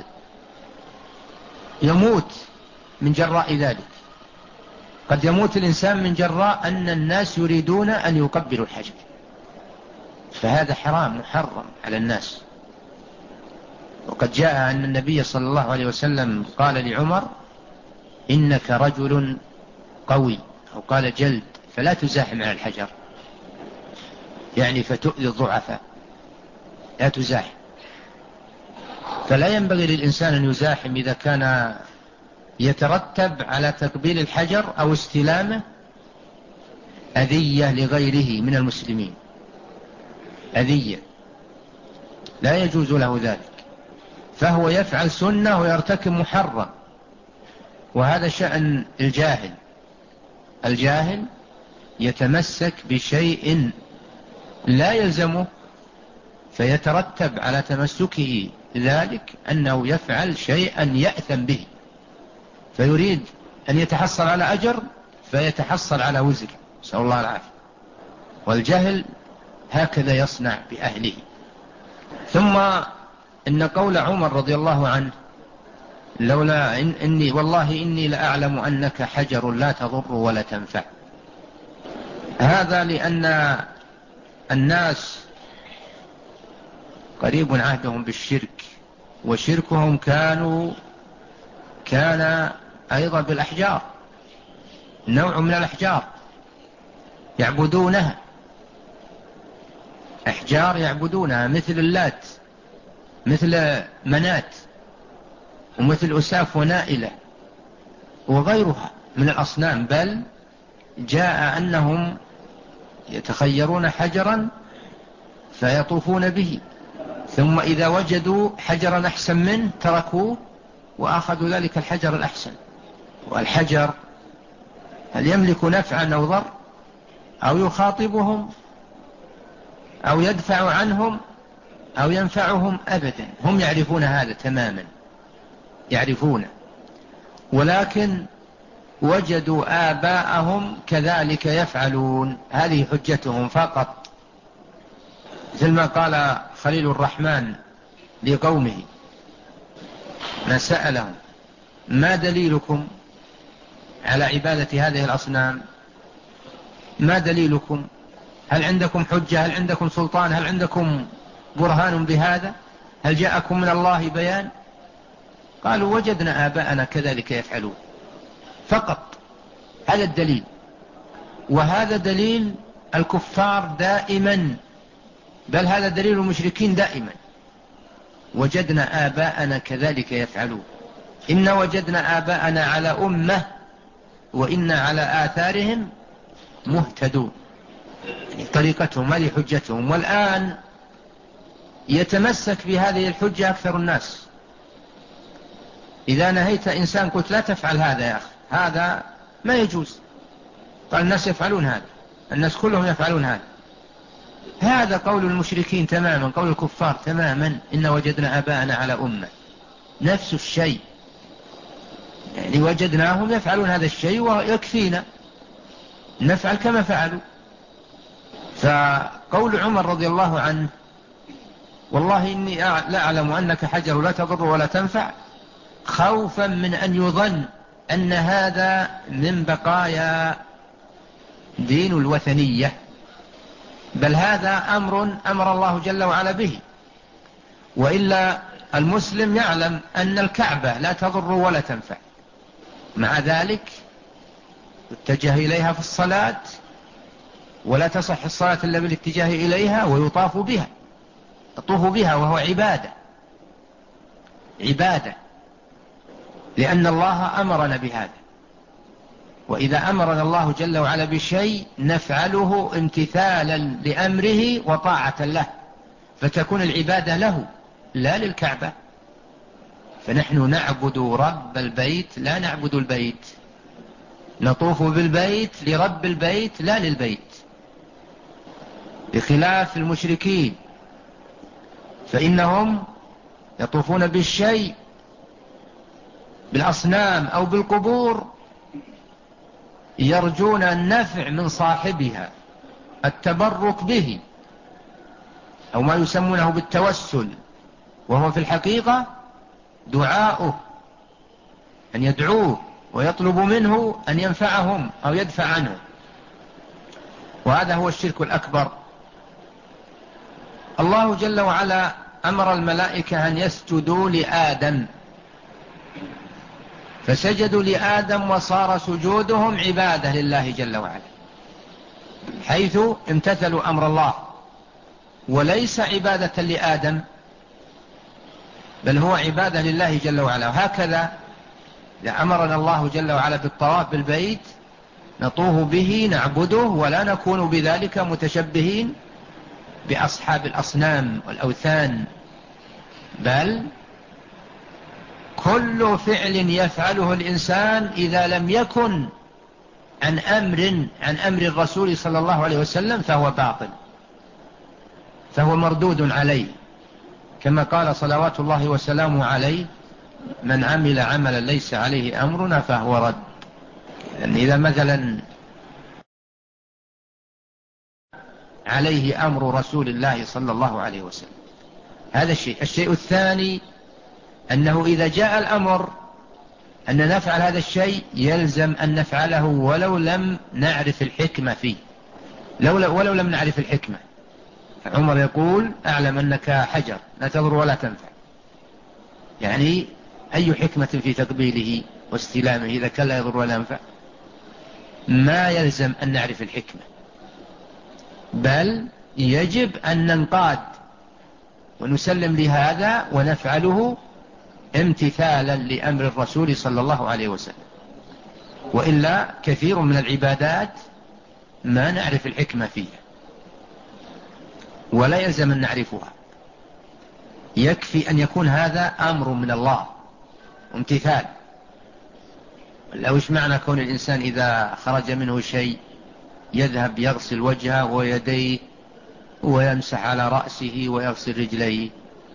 B: يموت من جراء ذلك. قد يموت الإنسان من جراء أن الناس يريدون أن يقبلوا الحجر، فهذا حرام محرم على الناس. وقد جاء أن النبي صلى الله عليه وسلم قال لعمر إنك رجل قوي، أو قال جلد، فلا تزاحم على الحجر، يعني فتؤذي الضعفاء، لا تزاحم. فلا ينبغي للإنسان أن يزاحم إذا كان يترتب على تقبيل الحجر أو استلامه أذية لغيره من المسلمين، أذية، لا يجوز له ذلك، فهو يفعل سنة ويرتكب محرم. وهذا شأن الجاهل. الجاهل يتمسك بشيء لا يلزمه، فيترتب على تمسكه ذلك أنه يفعل شيئا يأثم به، فيريد أن يتحصل على أجر فيتحصل على وزر، نسأل الله العافية. والجهل هكذا يصنع بأهله. ثم إن قول عمر رضي الله عنه لولا إن إني والله إني لأعلم أنك حجر لا تضر ولا تنفع، هذا لأن الناس قريب عهدهم بالشرك، وشركهم كانوا كان أيضا بالأحجار، نوع من الأحجار يعبدونها، أحجار يعبدونها مثل اللات، مثل منات، ومثل أساف ونائلة وغيرها من الأصنام. بل جاء أنهم يتخيرون حجرا فيطوفون به، ثم إذا وجدوا حجرا أحسن منه تركوه وأخذوا ذلك الحجر الأحسن. والحجر هل يملك نفعا أو ضر، أو يخاطبهم أو يدفع عنهم أو ينفعهم؟ أبدا، هم يعرفون هذا تماما، يعرفونه، ولكن وجدوا آباءهم كذلك يفعلون، هذه حجتهم فقط. مثل ما قال خليل الرحمن لقومه ما سألهم ما دليلكم على عبادة هذه الأصنام؟ ما دليلكم؟ هل عندكم حجة؟ هل عندكم سلطان؟ هل عندكم برهان بهذا؟ هل جاءكم من الله بيان؟ قالوا وجدنا آباءنا كذلك يفعلون، فقط هذا الدليل. وهذا دليل الكفار دائما، بل هذا دليل المشركين دائما، وجدنا آباءنا كذلك يفعلون. إن وجدنا آباءنا على أمة وإنا على آثارهم مهتدون، يعني طريقتهم، هذه حجتهم. والآن يتمسك بهذه الحجة أكثر الناس، إذا نهيت إنسان قلت لا تفعل هذا يا أخي، هذا ما يجوز، قال الناس يفعلون هذا، الناس كلهم يفعلون هذا، هذا قول المشركين تماما، قول الكفار تماما، إن وجدنا آباءنا على أمة، نفس الشيء، يعني وجدناهم يفعلون هذا الشيء ويكفينا نفعل كما فعلوا. فقول عمر رضي الله عنه والله إني لا أعلم أنك حجر لا تضر ولا تنفع، خوفا من أن يظن أن هذا من بقايا دين الوثنية، بل هذا أمر أمر الله جل وعلا به، وإلا المسلم يعلم أن الكعبة لا تضر ولا تنفع، مع ذلك يتجه إليها في الصلاة، ولا تصح الصلاة إلا بالاتجاه إليها، ويطاف بها، يطوف بها وهو عبادة عبادة لأن الله أمرنا بهذا، وإذا أمرنا الله جل وعلا بشيء نفعله امتثالا لأمره وطاعة له، فتكون العبادة له لا للكعبة. فنحن نعبد رب البيت لا نعبد البيت، نطوف بالبيت لرب البيت لا للبيت، بخلاف المشركين فإنهم يطوفون بالشيء بالأصنام أو بالقبور يرجون النفع من صاحبها، التبرك به، أو ما يسمونه بالتوسل، وهو في الحقيقة دعاؤه، أن يدعوه ويطلب منه أن ينفعهم أو يدفع عنه، وهذا هو الشرك الأكبر. الله جل وعلا أمر الملائكة أن يسجدوا لآدم، فسجدوا لآدم وصار سجودهم عبادة لله جل وعلا، حيث امتثلوا أمر الله، وليس عبادة لآدم بل هو عبادة لله جل وعلا. وهكذا أمرنا الله جل وعلا بالطواف بالبيت نطوف به نعبده، ولا نكون بذلك متشبهين بأصحاب الأصنام والأوثان، بل كل فعل يفعله الإنسان إذا لم يكن عن أمر عن أمر الرسول صلى الله عليه وسلم فهو باطل، فهو مردود عليه، كما قال صلوات الله وسلامه عليه: من عمل عملا ليس عليه أمرنا فهو رد. يعني إذا مثلا عليه أمر رسول الله صلى الله عليه وسلم، هذا الشيء. الشيء الثاني أنه إذا جاء الأمر أن نفعل هذا الشيء يلزم أن نفعله ولو لم نعرف الحكمة فيه، لو ولو لم نعرف الحكمة. عمر يقول: أعلم أنك حجر لا تضر ولا تنفع، يعني أي حكمة في تقبيله واستلامه إذا كان لا يضر ولا ينفع؟ ما يلزم أن نعرف الحكمة، بل يجب أن ننقاد ونسلم لهذا ونفعله امتثالا لأمر الرسول صلى الله عليه وسلم. وإلا كثير من العبادات ما نعرف الحكمة فيها ولا يلزم أن نعرفها، يكفي أن يكون هذا أمر من الله امتثال. لو إيش معنى كون الإنسان إذا خرج منه شيء يذهب يغسل وجهه ويديه ويمسح على رأسه ويغسل رجليه؟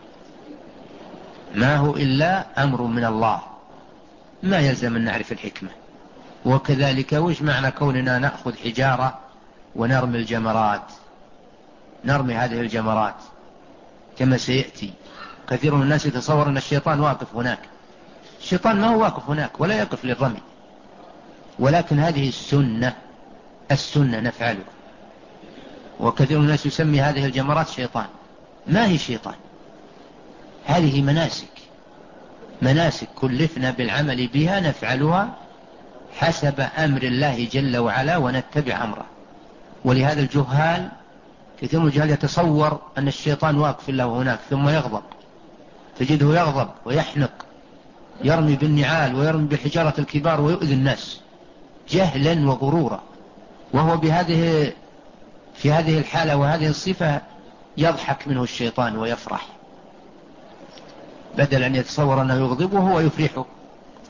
B: ما هو إلا أمر من الله، ما يلزم أن نعرف الحكمة. وكذلك وإيش معنى كوننا نأخذ حجارة ونرمي الجمرات، نرمي هذه الجمرات كما سيأتي. كثير من الناس يتصور أن الشيطان واقف هناك، الشيطان ما هو واقف هناك ولا يقف للرمي، ولكن هذه السنة السنة نفعله. وكثير من الناس يسمي هذه الجمرات شيطان، ما هي شيطان، هذه مناسك مناسك كلفنا بالعمل بها نفعلها حسب أمر الله جل وعلا ونتبع أمره. ولهذا الجهال كثير من الجهال يتصور أن الشيطان واقف له هناك ثم يغضب، تجده يغضب ويحنق، يرمي بالنعال ويرمي بالحجارة الكبار ويؤذي الناس جهلا وغرورا، وهو بهذه في هذه الحالة وهذه الصفة يضحك منه الشيطان ويفرح، بدل أن يتصور أنه يغضبه ويفرحه.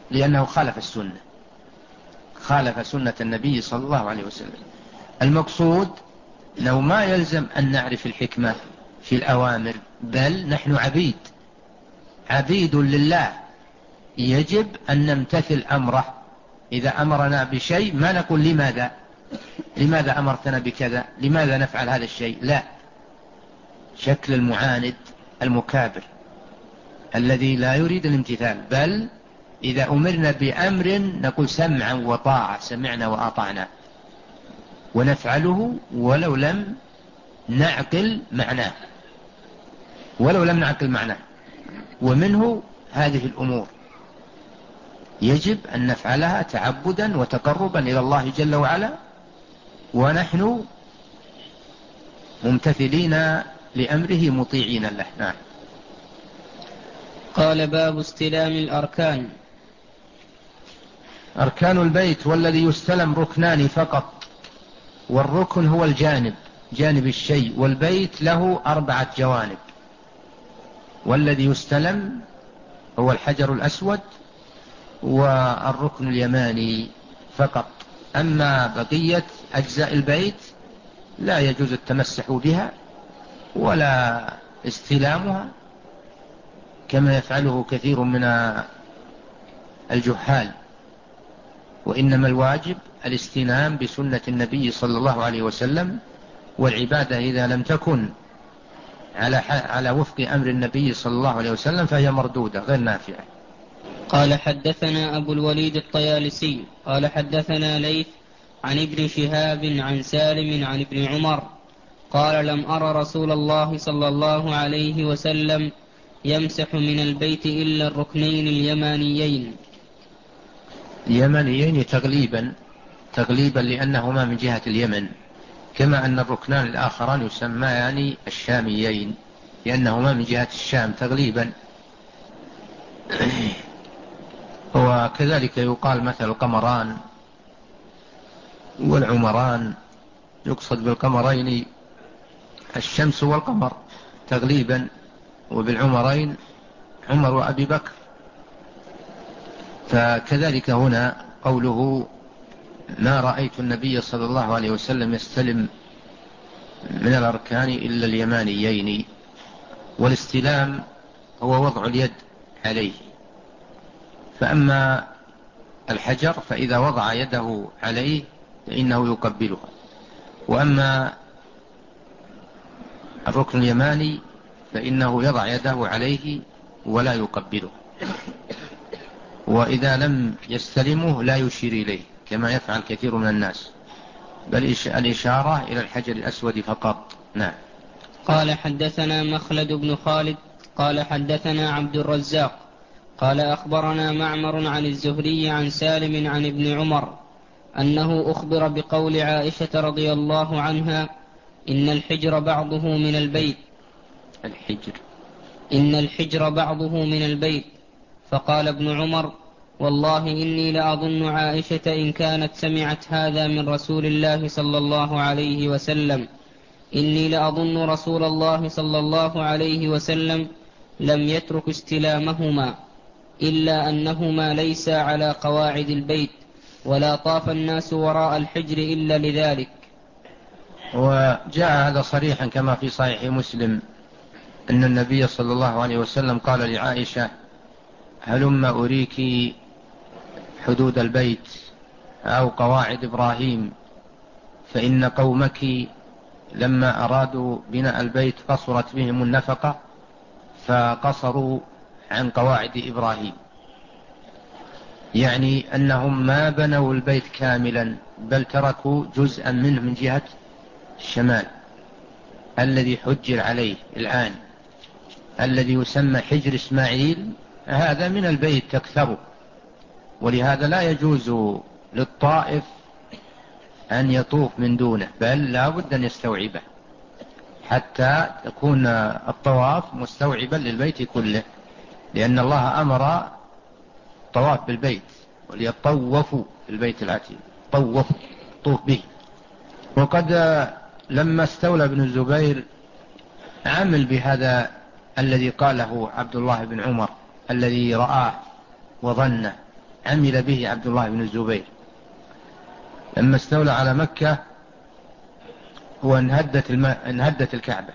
B: لأنه خالف السنة، خالف سنة النبي صلى الله عليه وسلم. المقصود لو ما يلزم أن نعرف الحكمة في الأوامر، بل نحن عبيد عبيد لله، يجب أن نمتثل أمره. إذا أمرنا بشيء ما نقول لماذا لماذا أمرتنا بكذا، لماذا نفعل هذا الشيء، لا، شكل المعاند المكابر الذي لا يريد الامتثال. بل إذا أمرنا بأمر نقول سمعا وطاعة، سمعنا وأطعنا، ونفعله ولو لم نعقل معناه ولو لم نعقل معناه. ومنه هذه الأمور يجب أن نفعلها تعبدا وتقربا إلى الله جل وعلا، ونحن ممتثلين لأمره مطيعين له. نعم.
A: قال: باب استلام الأركان.
B: أركان البيت والذي يستلم ركنان فقط، والركن هو الجانب، جانب الشيء، والبيت له أربعة جوانب. والذي يستلم هو الحجر الأسود والركن اليماني فقط. أما بقية أجزاء البيت لا يجوز التمسح بها ولا استلامها كما يفعله كثير من الجهال، وإنما الواجب الاستلام بسنة النبي صلى الله عليه وسلم. والعبادة إذا لم تكن على على وفق أمر النبي صلى الله عليه وسلم فهي مردودة غير نافعة.
A: قال: حدثنا أبو الوليد الطيالسي قال: حدثنا ليث عن ابن شهاب عن سالم عن ابن عمر قال: لم أر رسول الله صلى الله عليه وسلم يمسح من البيت إلا الركنين اليمانيين.
B: اليمانيين تغليبا تغليبا لأنهما من جهة اليمن، كما أن الركنان الآخران يسميان الشاميين لأنهما من جهة الشام تغليبا. وكذلك يقال مثل القمران والعمران، يقصد بالقمرين الشمس والقمر تغليبا، وبالعمرين عمر وأبي بكر. فكذلك هنا قوله: ما رأيت النبي صلى الله عليه وسلم يستلم من الأركان إلا اليمانيين. والاستلام هو وضع اليد عليه، فأما الحجر فإذا وضع يده عليه فإنه يقبلها، وأما الركن اليماني فإنه يضع يده عليه ولا يقبله، وإذا لم يستلمه لا يشير إليه كما يفعل كثير من الناس، بل الإشارة إلى الحجر الأسود فقط. نعم.
A: قال: حدثنا مخلد بن خالد قال: حدثنا عبد الرزاق قال: أخبرنا معمر عن الزهري عن سالم عن ابن عمر أنه أخبر بقول عائشة رضي الله عنها: إن الحجر بعضه من البيت
B: الحجر
A: إن الحجر بعضه من البيت. فقال ابن عمر: والله إني لأظن عائشة إن كانت سمعت هذا من رسول الله صلى الله عليه وسلم إني لأظن رسول الله صلى الله عليه وسلم لم يترك استلامهما إلا أنهما ليس على قواعد البيت، ولا طاف الناس وراء الحجر إلا لذلك.
B: وجاء هذا صريحا كما في صحيح مسلم أن النبي صلى الله عليه وسلم قال لعائشة: هلم أريك حدود البيت أو قواعد إبراهيم، فإن قومك لما أرادوا بناء البيت قصرت بهم النفقة فقصروا عن قواعد إبراهيم، يعني أنهم ما بنوا البيت كاملا بل تركوا جزءا منه من جهة الشمال الذي حجر عليه الآن، الذي يسمى حجر إسماعيل، هذا من البيت تكثره، ولهذا لا يجوز للطائف أن يطوف من دونه، بل لا بد أن يستوعبه حتى تكون الطواف مستوعبا للبيت كله، لأن الله أمر الطواف بالبيت: وليطوفوا في البيت العتيق، طوفوا طوف به. وقد لما استولى ابن الزبير عمل بهذا الذي قاله عبد الله بن عمر الذي رآه وظنه، عمل به عبد الله بن الزبير لما استولى على مكة وانهدت الم... انهدت الكعبة،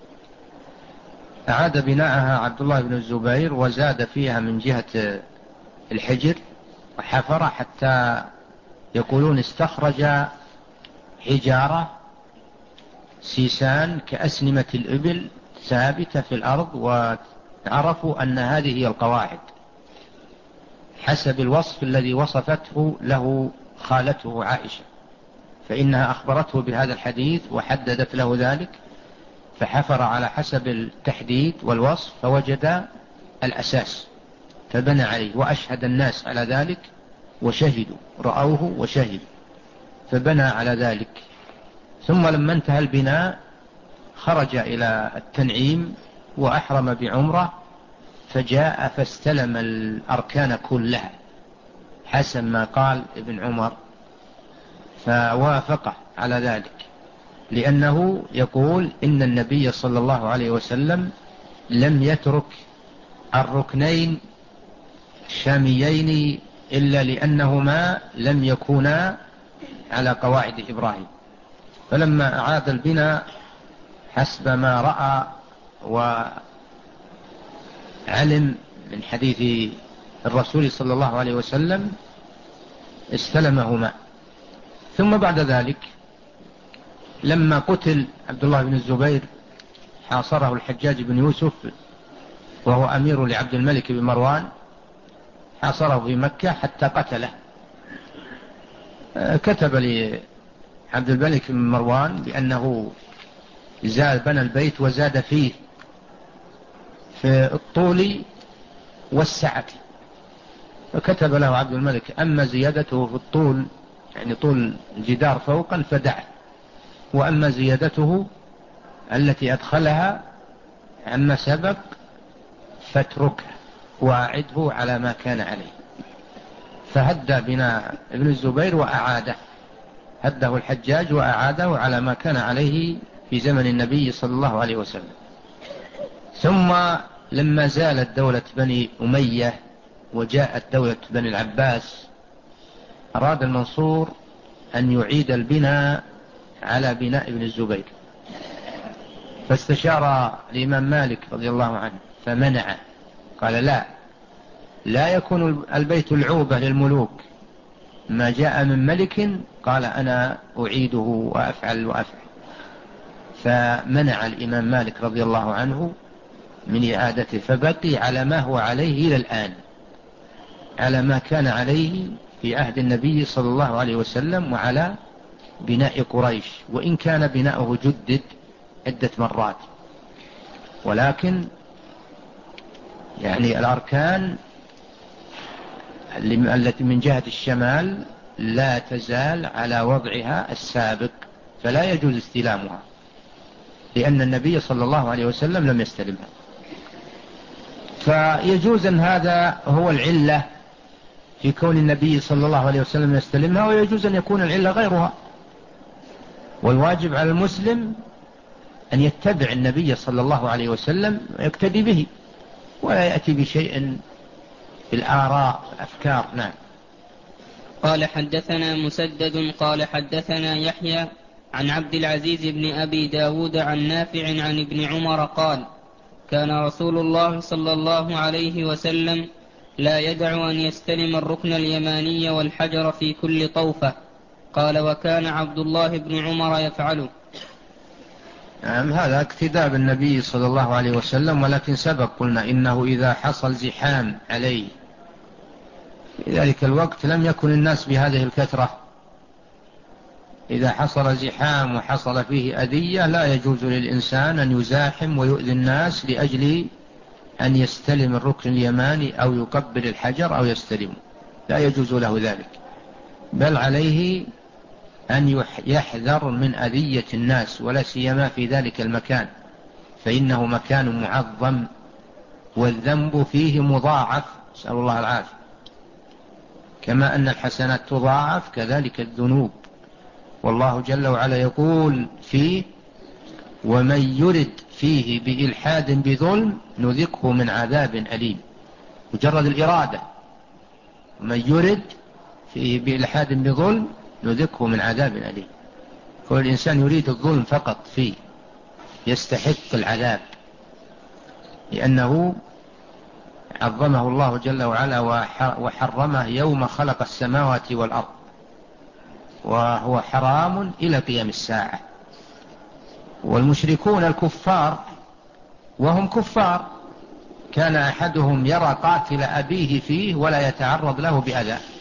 B: أعاد بناءها عبد الله بن الزبير وزاد فيها من جهة الحجر وحفر حتى يقولون استخرج حجارة سيسان كأسنمة الإبل ثابتة في الأرض، وعرفوا أن هذه هي القواعد حسب الوصف الذي وصفته له خالته عائشة، فإنها أخبرته بهذا الحديث وحددت له ذلك، فحفر على حسب التحديد والوصف فوجد الأساس فبنى عليه، وأشهد الناس على ذلك وشهدوا، رأوه وشهدوا، فبنى على ذلك. ثم لما انتهى البناء خرج إلى التنعيم وأحرم بعمرة، فجاء فاستلم الأركان كلها حسب ما قال ابن عمر، فوافقه على ذلك، لأنه يقول إن النبي صلى الله عليه وسلم لم يترك الركنين الشاميين إلا لأنهما لم يكونا على قواعد إبراهيم. فلما أعاد البناء حسب ما رأى وعلم من حديث الرسول صلى الله عليه وسلم استلمهما. ثم بعد ذلك لما قتل عبد الله بن الزبير حاصره الحجاج بن يوسف وهو أمير لعبد الملك بن مروان، حاصره في مكة حتى قتله. كتب لعبد الملك بن مروان بأنه زاد بنى البيت وزاد فيه في الطول والسعة، فكتب له عبد الملك أما زيادته في الطول يعني طول الجدار فوقا فدعه، وأما زيادته التي أدخلها عما سبق فاتركها وأعده على ما كان عليه. فهدى بناء ابن الزبير وأعاده، هده الحجاج وأعاده على ما كان عليه في زمن النبي صلى الله عليه وسلم. ثم لما زالت دولة بني أمية وجاءت دولة بني العباس، أراد المنصور أن يعيد البناء على بناء ابن الزبير، فاستشار الإمام مالك رضي الله عنه فمنع، قال لا لا يكون البيت العوبة للملوك، ما جاء من ملك قال أنا أعيده وأفعل وأفعل. فمنع الإمام مالك رضي الله عنه من إعادته، فبقي على ما هو عليه إلى الآن، على ما كان عليه في عهد النبي صلى الله عليه وسلم وعلى بناء قريش، وإن كان بناؤه جدد عدة مرات، ولكن يعني الأركان التي من جهة الشمال لا تزال على وضعها السابق، فلا يجوز استلامها لأن النبي صلى الله عليه وسلم لم يستلمها. فيجوز أن هذا هو العلة في كون النبي صلى الله عليه وسلم يستلمها، ويجوز أن يكون العلة غيرها. والواجب على المسلم أن يتبع النبي صلى الله عليه وسلم ويقتدي به، ولا يأتي بشيء في الآراء والأفكار. نعم.
A: قال حدثنا مسدد قال حدثنا يحيى عن عبد العزيز بن أبي داود عن نافع عن ابن عمر قال كان رسول الله صلى الله عليه وسلم لا يدع أن يستلم الركن اليماني والحجر في كل طوفة. قال وكان عبد الله بن عمر يفعله.
B: نعم، هذا اقتداء بالنبي صلى الله عليه وسلم، ولكن سبق قلنا إنه إذا حصل زحام عليه في ذلك الوقت لم يكن الناس بهذه الكثرة. إذا حصل زحام وحصل فيه أذية لا يجوز للإنسان أن يزاحم ويؤذي الناس لأجل أن يستلم الركن اليماني أو يقبل الحجر أو يستلمه، لا يجوز له ذلك، بل عليه أن يحذر من أذية الناس، ولا سيما في ذلك المكان، فإنه مكان معظم والذنب فيه مضاعف، نسأل الله العافية، كما أن الحسنات تضاعف كذلك الذنوب. والله جل وعلا يقول فيه ومن يرد فيه بإلحاد بظلم نذقه من عذاب أليم. مجرد الإرادة من يرد فيه بإلحاد بظلم نذقه من عذاب أليم. كل إنسان يريد الظلم فقط فيه يستحق العذاب، لأنه عظمه الله جل وعلا وحرمه يوم خلق السماوات والأرض، وهو حرام إلى قيام الساعة. والمشركون الكفار وهم كفار كان أحدهم يرى قاتل أبيه فيه ولا يتعرض له بأذى،